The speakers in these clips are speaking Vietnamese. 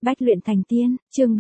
Bách luyện thành tiên, chương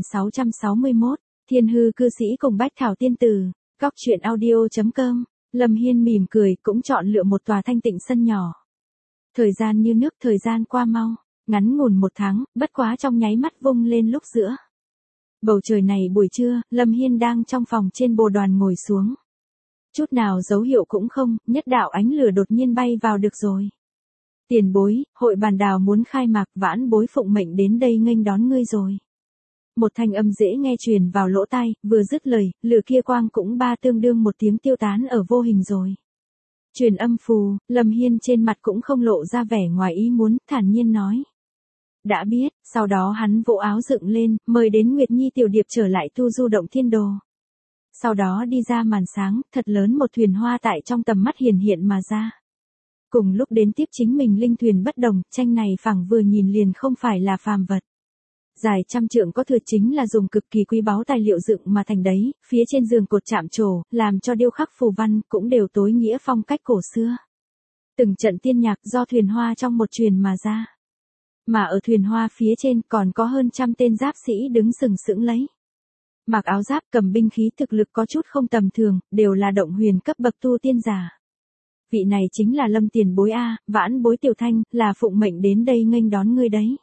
3661, Thiên hư cư sĩ cùng Bách thảo tiên tử, Cóc truyện audio.com, Lâm Hiên mỉm cười cũng chọn lựa một tòa thanh tịnh sân nhỏ. Thời gian như nước, thời gian qua mau, ngắn ngủn 1 tháng, bất quá trong nháy mắt vung lên lúc giữa. Bầu trời này buổi trưa, Lâm Hiên đang trong phòng trên bồ đoàn ngồi xuống. Chút nào dấu hiệu cũng không, nhất đạo ánh lửa đột nhiên bay vào được rồi. Tiền bối, hội bàn đào muốn khai mạc, vãn bối phụng mệnh đến đây nghênh đón ngươi rồi. Một thanh âm dễ nghe truyền vào lỗ tai, vừa dứt lời, lửa kia quang cũng tương đương một tiếng tiêu tán ở vô hình rồi. Truyền âm phù, Lâm Hiên trên mặt cũng không lộ ra vẻ ngoài ý muốn, thản nhiên nói. Đã biết, sau đó hắn vỗ áo dựng lên, mời đến Nguyệt Nhi tiểu điệp trở lại tu du động thiên đồ. Sau đó đi ra màn sáng, thật lớn một thuyền hoa tại trong tầm mắt hiển hiện mà ra. Cùng lúc đến tiếp chính mình linh thuyền bất đồng, tranh này phẳng vừa nhìn liền không phải là phàm vật. Dài 100 trượng có thừa chính là dùng cực kỳ quý báu tài liệu dựng mà thành đấy, phía trên giường cột chạm trổ, làm cho điêu khắc phù văn cũng đều tối nghĩa phong cách cổ xưa. Từng trận tiên nhạc do thuyền hoa trong một truyền mà ra. Mà ở thuyền hoa phía trên còn có hơn 100 tên giáp sĩ đứng sừng sững lấy. Mặc áo giáp cầm binh khí thực lực có chút không tầm thường, đều là động huyền cấp bậc tu tiên giả. Vị này chính là Lâm tiền bối A, vãn bối tiểu thanh, là phụng mệnh đến đây nghênh đón ngươi đấy.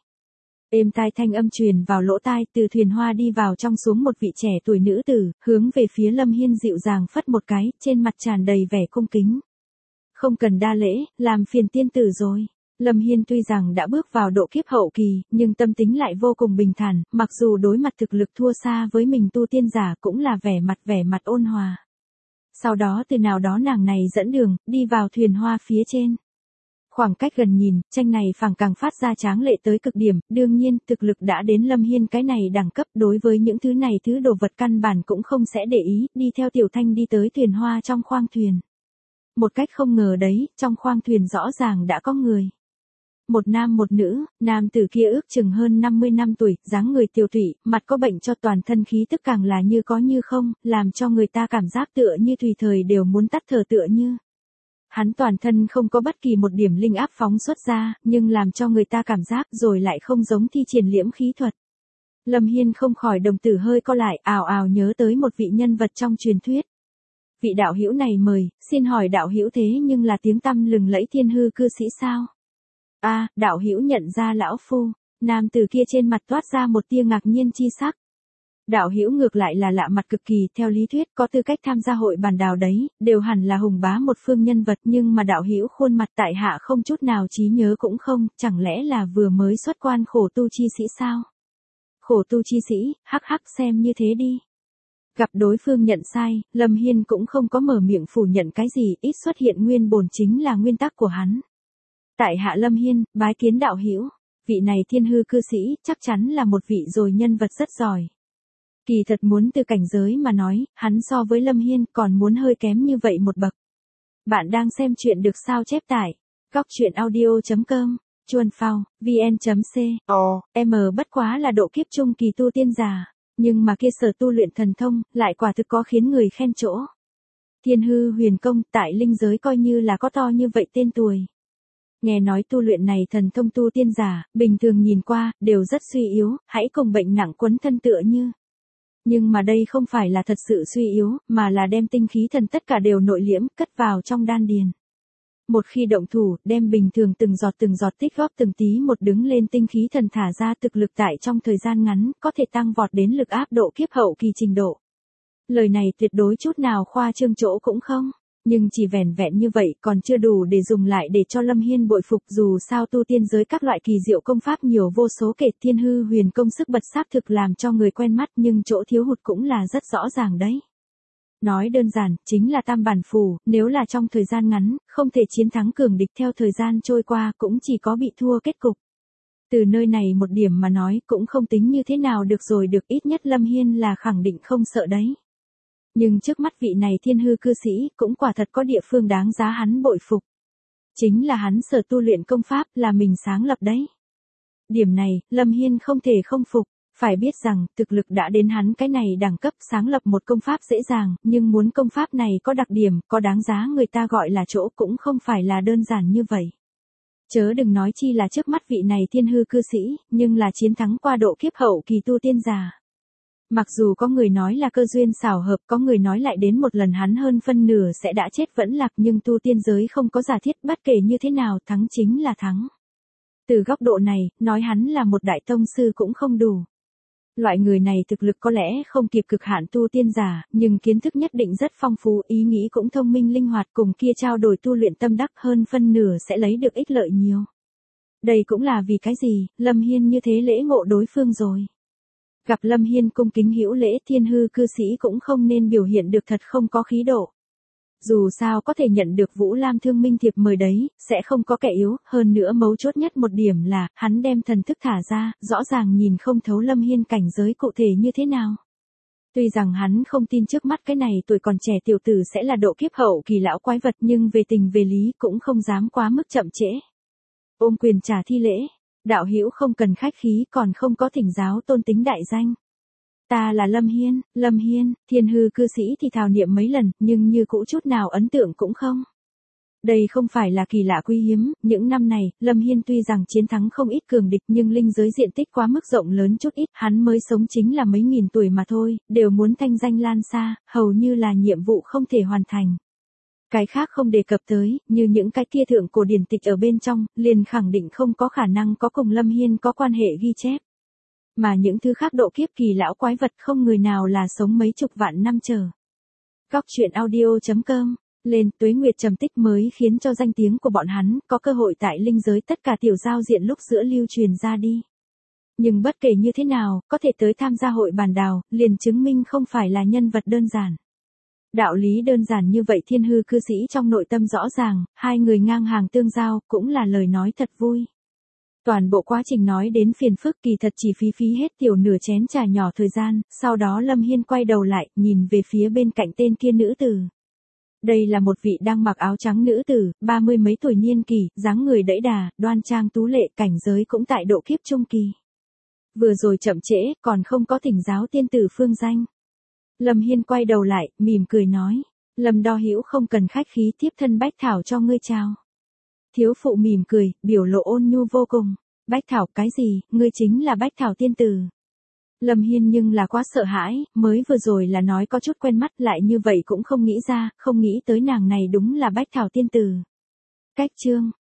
Êm tai thanh âm truyền vào lỗ tai, từ thuyền hoa đi vào trong xuống một vị trẻ tuổi nữ tử, hướng về phía Lâm Hiên dịu dàng phất một cái, trên mặt tràn đầy vẻ cung kính. Không cần đa lễ, làm phiền tiên tử rồi. Lâm Hiên tuy rằng đã bước vào độ kiếp hậu kỳ, nhưng tâm tính lại vô cùng bình thản, mặc dù đối mặt thực lực thua xa với mình tu tiên giả cũng là vẻ mặt ôn hòa. Sau đó từ nào đó nàng này dẫn đường, đi vào thuyền hoa phía trên. Khoảng cách gần nhìn, tranh này phẳng càng phát ra tráng lệ tới cực điểm, đương nhiên, thực lực đã đến Lâm Hiên cái này đẳng cấp, đối với những thứ này thứ đồ vật căn bản cũng không sẽ để ý, đi theo tiểu thanh đi tới thuyền hoa trong khoang thuyền. Một cách không ngờ đấy, trong khoang thuyền rõ ràng đã có người. Một nam một nữ, nam tử kia ước chừng hơn 50 năm tuổi, dáng người tiều tụy, mặt có bệnh cho toàn thân khí tức càng là như có như không, làm cho người ta cảm giác tựa như tùy thời đều muốn tắt thở tựa như. Hắn toàn thân không có bất kỳ một điểm linh áp phóng xuất ra, nhưng làm cho người ta cảm giác rồi lại không giống thi triển liễm khí thuật. Lâm Hiên không khỏi đồng tử hơi co lại, ào ào nhớ tới một vị nhân vật trong truyền thuyết. Vị đạo hữu này mời, xin hỏi đạo hữu thế nhưng là tiếng tăm lừng lẫy thiên hư cư sĩ sao? A, đạo hữu nhận ra lão phu, nam tử kia trên mặt toát ra một tia ngạc nhiên chi sắc. Đạo hữu ngược lại là lạ mặt cực kỳ, theo lý thuyết có tư cách tham gia hội bàn đào đấy, đều hẳn là hùng bá một phương nhân vật, nhưng mà đạo hữu khuôn mặt tại hạ không chút nào trí nhớ cũng không, chẳng lẽ là vừa mới xuất quan khổ tu chi sĩ sao? Khổ tu chi sĩ, hắc hắc xem như thế đi. Gặp đối phương nhận sai, Lâm Hiên cũng không có mở miệng phủ nhận cái gì, ít xuất hiện nguyên bổn chính là nguyên tắc của hắn. Tại hạ Lâm Hiên, bái kiến đạo hữu, vị này thiên hư cư sĩ, chắc chắn là một vị rồi nhân vật rất giỏi. Kỳ thật muốn từ cảnh giới mà nói, hắn so với Lâm Hiên còn muốn hơi kém như vậy một bậc. Bạn đang xem chuyện được sao chép tải, Cóc truyện audio.com, chuồn phao, vn.c, bất quá là độ kiếp trung kỳ tu tiên giả, nhưng mà kia sở tu luyện thần thông, lại quả thực có khiến người khen chỗ. Thiên hư huyền công, tại linh giới coi như là có to như vậy tên tuổi. Nghe nói tu luyện này thần thông tu tiên giả, bình thường nhìn qua, đều rất suy yếu, hãy cùng bệnh nặng quấn thân tựa như. Nhưng mà đây không phải là thật sự suy yếu, mà là đem tinh khí thần tất cả đều nội liễm, cất vào trong đan điền. Một khi động thủ, đem bình thường từng giọt tích góp từng tí một đứng lên tinh khí thần thả ra thực lực tại trong thời gian ngắn, có thể tăng vọt đến lực áp độ kiếp hậu kỳ trình độ. Lời này tuyệt đối chút nào khoa trương chỗ cũng không. Nhưng chỉ vẻn vẹn như vậy còn chưa đủ để dùng lại để cho Lâm Hiên bội phục, dù sao tu tiên giới các loại kỳ diệu công pháp nhiều vô số kể, thiên hư huyền công sức bật xác thực làm cho người quen mắt, nhưng chỗ thiếu hụt cũng là rất rõ ràng đấy. Nói đơn giản, chính là tam bản phù, nếu là trong thời gian ngắn, không thể chiến thắng cường địch, theo thời gian trôi qua cũng chỉ có bị thua kết cục. Từ nơi này một điểm mà nói cũng không tính như thế nào được rồi, được ít nhất Lâm Hiên là khẳng định không sợ đấy. Nhưng trước mắt vị này thiên hư cư sĩ cũng quả thật có địa phương đáng giá hắn bội phục. Chính là hắn sở tu luyện công pháp là mình sáng lập đấy. Điểm này, Lâm Hiên không thể không phục, phải biết rằng thực lực đã đến hắn cái này đẳng cấp, sáng lập một công pháp dễ dàng, nhưng muốn công pháp này có đặc điểm, có đáng giá người ta gọi là chỗ cũng không phải là đơn giản như vậy. Chớ đừng nói chi là trước mắt vị này thiên hư cư sĩ, nhưng là chiến thắng qua độ kiếp hậu kỳ tu tiên giả. Mặc dù có người nói là cơ duyên xảo hợp, có người nói lại đến một lần hắn hơn phân nửa sẽ đã chết vẫn lạc, nhưng tu tiên giới không có giả thiết, bất kể như thế nào thắng chính là thắng. Từ góc độ này, nói hắn là một đại tông sư cũng không đủ. Loại người này thực lực có lẽ không kịp cực hạn tu tiên giả, nhưng kiến thức nhất định rất phong phú, ý nghĩ cũng thông minh linh hoạt, cùng kia trao đổi tu luyện tâm đắc hơn phân nửa sẽ lấy được ích lợi nhiều. Đây cũng là vì cái gì, Lâm Hiên như thế lễ ngộ đối phương rồi. Gặp Lâm Hiên cung kính hữu lễ, thiên hư cư sĩ cũng không nên biểu hiện được thật không có khí độ. Dù sao có thể nhận được Vũ Lam Thương Minh thiệp mời đấy, sẽ không có kẻ yếu, hơn nữa mấu chốt nhất một điểm là, hắn đem thần thức thả ra, rõ ràng nhìn không thấu Lâm Hiên cảnh giới cụ thể như thế nào. Tuy rằng hắn không tin trước mắt cái này tuổi còn trẻ tiểu tử sẽ là độ kiếp hậu kỳ lão quái vật, nhưng về tình về lý cũng không dám quá mức chậm trễ. Ôm quyền trả thi lễ, đạo hữu không cần khách khí, còn không có thỉnh giáo tôn tính đại danh. Ta là Lâm Hiên, thiên hư cư sĩ thì thào niệm mấy lần, nhưng như cũ chút nào ấn tượng cũng không. Đây không phải là kỳ lạ quý hiếm, những năm này, Lâm Hiên tuy rằng chiến thắng không ít cường địch nhưng linh giới diện tích quá mức rộng lớn chút ít, hắn mới sống chính là mấy nghìn tuổi mà thôi, đều muốn thanh danh lan xa, hầu như là nhiệm vụ không thể hoàn thành. Cái khác không đề cập tới, như những cái kia thượng cổ điển tịch ở bên trong, liền khẳng định không có khả năng có cùng Lâm Hiên có quan hệ ghi chép. Mà những thứ khác độ kiếp kỳ lão quái vật không người nào là sống mấy chục vạn năm chờ. Góc truyện audio.com, lên tuế nguyệt trầm tích mới khiến cho danh tiếng của bọn hắn có cơ hội tại linh giới tất cả tiểu giao diện lúc giữa lưu truyền ra đi. Nhưng bất kể như thế nào, có thể tới tham gia hội bàn đào, liền chứng minh không phải là nhân vật đơn giản. Đạo lý đơn giản như vậy thiên hư cư sĩ trong nội tâm rõ ràng, hai người ngang hàng tương giao cũng là lời nói thật vui. Toàn bộ quá trình nói đến phiền phức kỳ thật chỉ phí hết tiểu nửa chén trà nhỏ thời gian, sau đó Lâm Hiên quay đầu lại, nhìn về phía bên cạnh tên kia nữ tử. Đây là một vị đang mặc áo trắng nữ tử, 30 mấy tuổi niên kỳ, dáng người đẫy đà, đoan trang tú lệ, cảnh giới cũng tại độ kiếp trung kỳ. Vừa rồi chậm trễ, còn không có thỉnh giáo tiên tử phương danh. Lâm Hiên quay đầu lại, mỉm cười nói, Lâm đo hữu không cần khách khí, tiếp thân Bách Thảo cho ngươi chào. Thiếu phụ mỉm cười, biểu lộ ôn nhu vô cùng. Bách Thảo cái gì, ngươi chính là Bách Thảo tiên tử. Lâm Hiên nhưng là quá sợ hãi, mới vừa rồi là nói có chút quen mắt, lại như vậy cũng không nghĩ ra, không nghĩ tới nàng này đúng là Bách Thảo tiên tử. Cách chương,